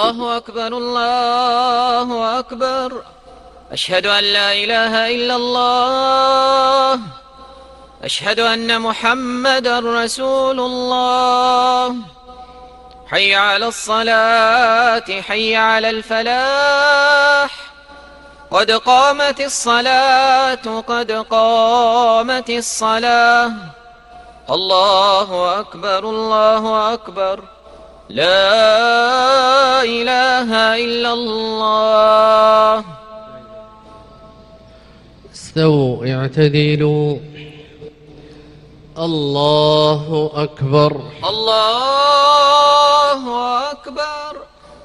الله أكبر الله أكبر. أشهد أن لا إله إلا الله. أشهد أن محمدا رسول الله. حي على الصلاة حي على الفلاح. قد قامت الصلاة قد قامت الصلاة. الله أكبر الله أكبر. لا إله إلا الله. استووا اعتدلوا. الله أكبر الله أكبر.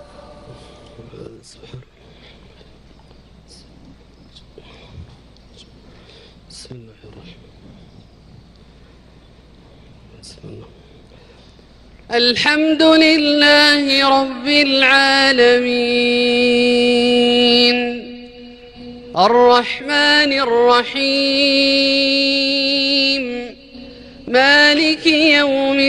بسم الله الرحمن الرحيم. الحمد لله رب العالمين الرحمن الرحيم مالك يوم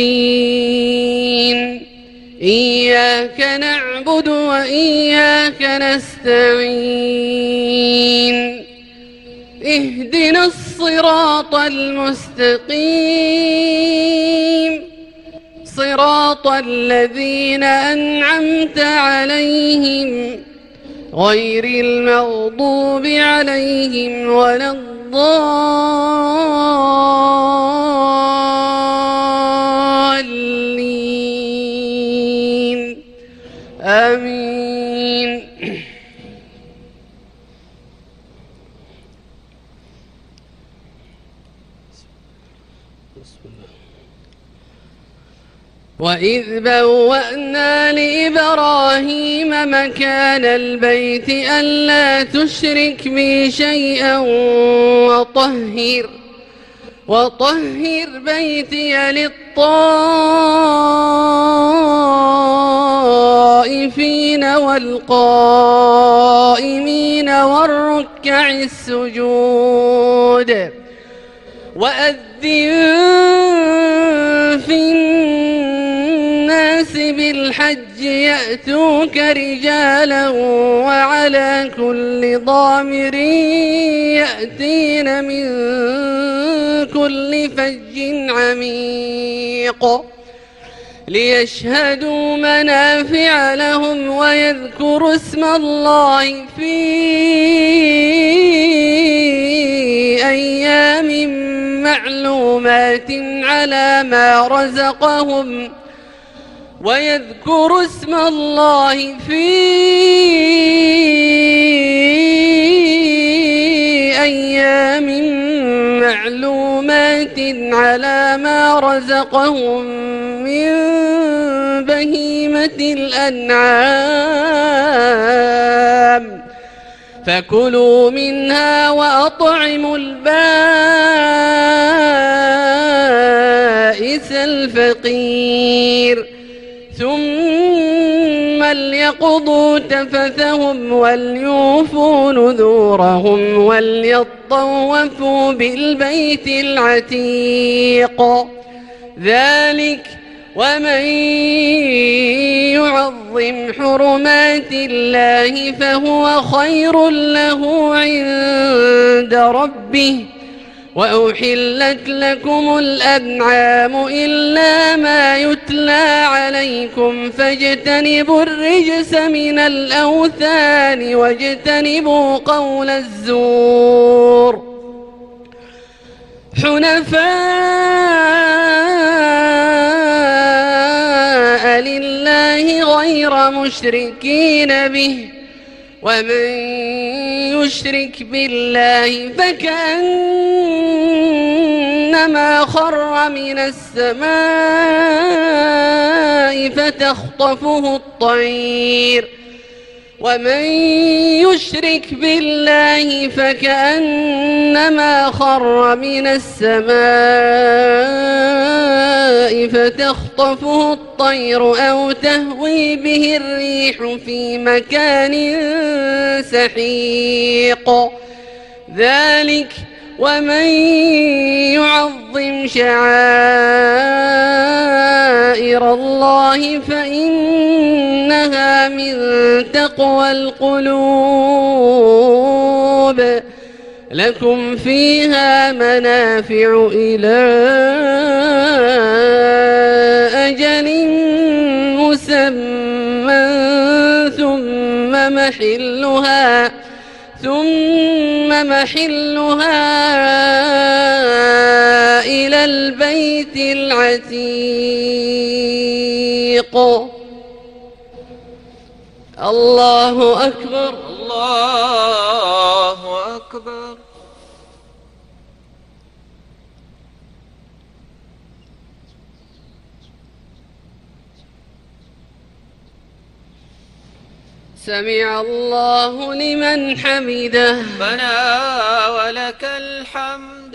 الدين. إياك نعبد وإياك نستعين. اهدنا الصراط المستقيم صراط الذين أنعمت عليهم غير المغضوب عليهم ولا الضالين. آمين. وإذ بوأنا لإبراهيم مكان البيت ألا تشرك بي شيئا وطهر بيتي للطائفين والقائمين والركع السجود. وأذن في الناس بالحج يأتوك رجالا وعلى كل ضامر يأتين من كل فج عميق ليشهدوا منافع لهم ويذكروا اسم الله في أيام معلومات على ما رزقهم ويذكروا اسم الله في أيام معلومات على ما رزقهم من بهيمة الأنعام فكلوا منها وأطعموا البائس الفقير ثم ليقضوا تفثهم وليوفوا نذورهم وليطوفوا بالبيت العتيق. ذلك ومن يعظم حرمات الله فهو خير له عند ربه. وأحلت لكم الأنعام إلا ما يتلى عليكم فاجتنبوا الرجس من الأوثان واجتنبوا قول الزور. حنفاء لله غير مشركين به ومن يشرك بالله فكأنما خر من السماء فتخطفه الطير ومن يشرك بالله فكأنما خر من السماء فتخطفه الطير أو تهوي به الريح في مكان سحيق. ذلك ومن يعظم شعائر الله فإنها من تقوى القلوب. لكم فيها منافع إلى أجل مسمى ثم محلها إلى البيت العتيق. الله أكبر. الله أكبر. سمع الله لمن حمده. ربنا ولك الحمد.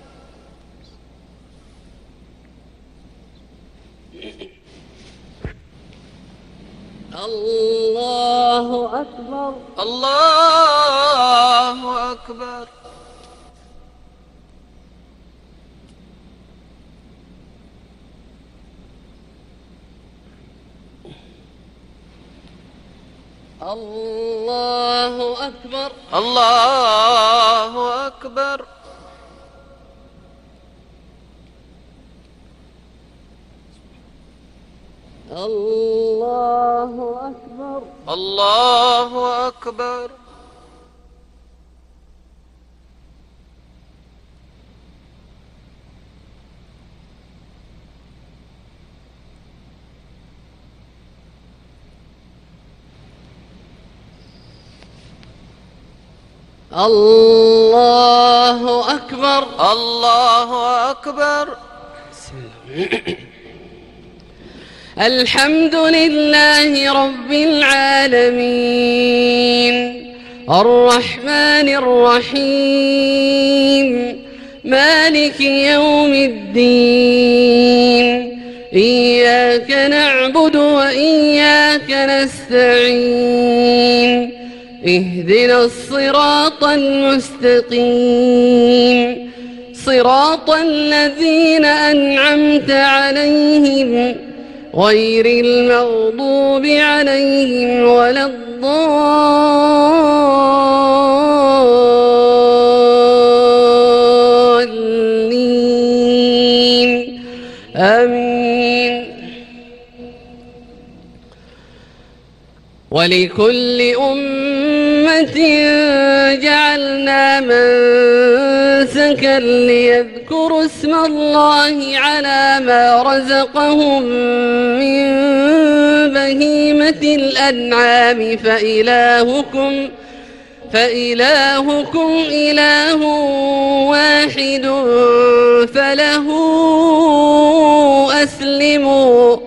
الله أكبر. الله أكبر. الله أكبر. الله أكبر. الله أكبر. الله أكبر. الله أكبر. الله أكبر. الحمد لله رب العالمين الرحمن الرحيم مالك يوم الدين إياك نعبد وإياك نستعين اهدنا الصراط المستقيم صراط الذين أنعمت عليهم غير المغضوب عليهم ولا الضالين آمين. ولكل أمة جعلنا منسكا ليذكروا اسم الله على ما رزقهم من بهيمة الأنعام فإلهكم إله واحد فله أسلموا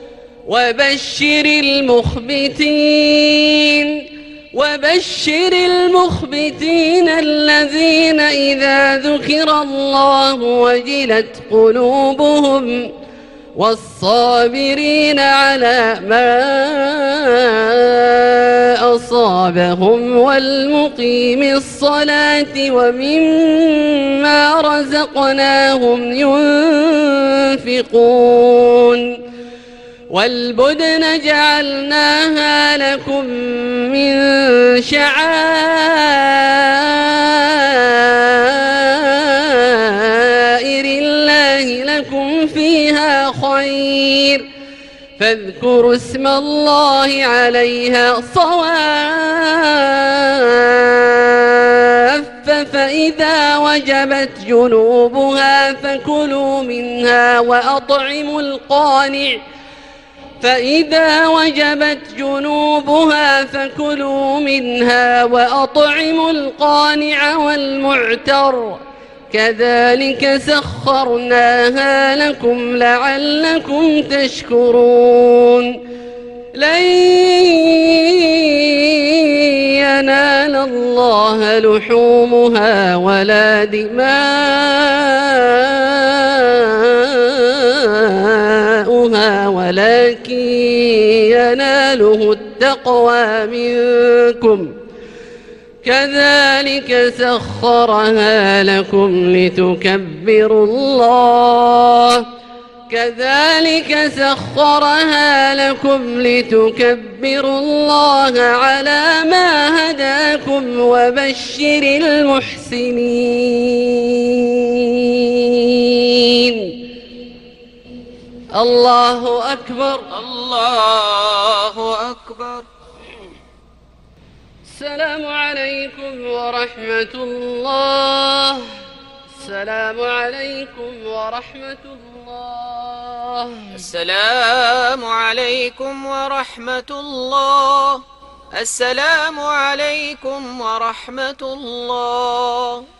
وبشر المخبتين الذين إذا ذكر الله وجلت قلوبهم والصابرين على ما أصابهم والمقيم الصلاة ومما رزقناهم ينفقون. والبدن جعلناها لكم من شعائر الله لكم فيها خير فاذكروا اسم الله عليها صواف فإذا وجبت جنوبها فكلوا منها وأطعموا القانع والمعتر كذلك سخرناها لكم لعلكم تشكرون. لن ينال الله لحومها ولا دماؤها ولكن يناله التقوى منكم كذلك سخرها لكم لتكبروا الله على ما هداكم وبشر المحسنين. الله أكبر. الله أكبر. السلام عليكم ورحمة الله. السلام عليكم ورحمة الله. السلام عليكم ورحمة الله. السلام عليكم ورحمة الله.